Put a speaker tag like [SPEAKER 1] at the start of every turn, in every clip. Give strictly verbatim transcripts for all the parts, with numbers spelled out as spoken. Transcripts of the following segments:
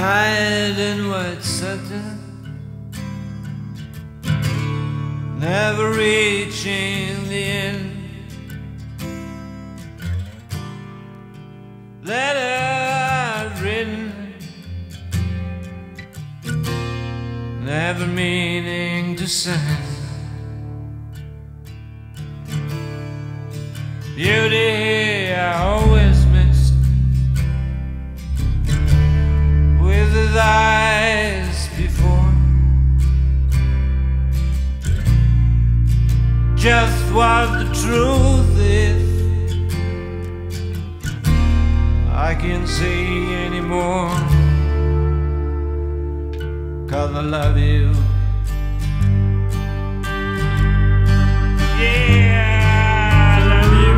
[SPEAKER 1] night in white satin, never reaching the end. Letters written, never meaning to send. Beauty I always missed, with his eyes before. Just what the truth is, I can't say anymore, 'cause I love you. Yeah, I love you.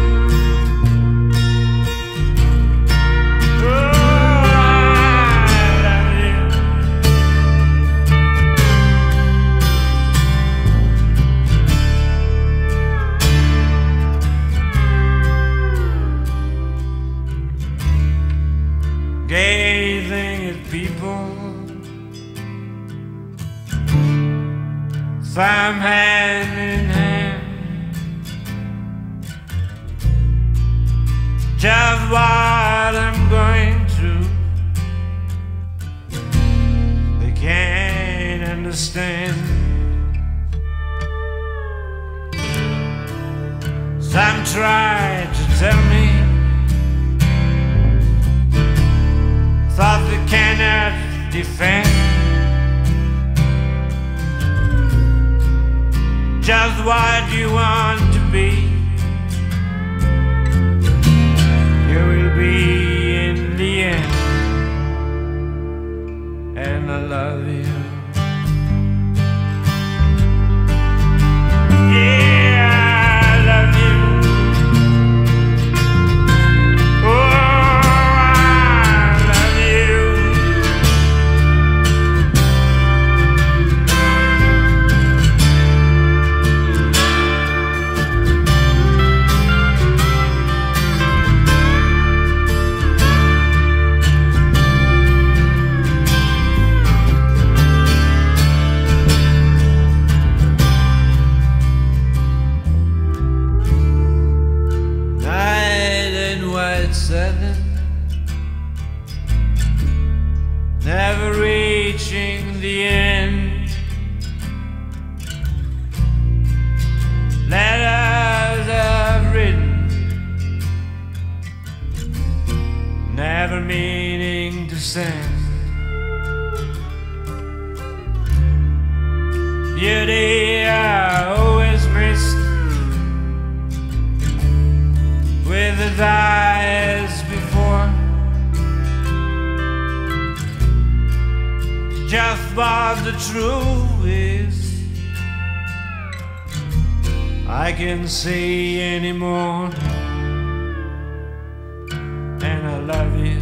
[SPEAKER 1] Gazing at people, some hand in hand, just what I'm going through, they can't understand. Some try to tell me thought they cannot defend, just what you want to be, you will be in the end. And I love you. Yeah, I love you. Satin, never reaching the end. Letters I've written, never meaning to send. Beauty I always missed, with his eyes before. Just what the truth is, I can't say anymore. And I love you.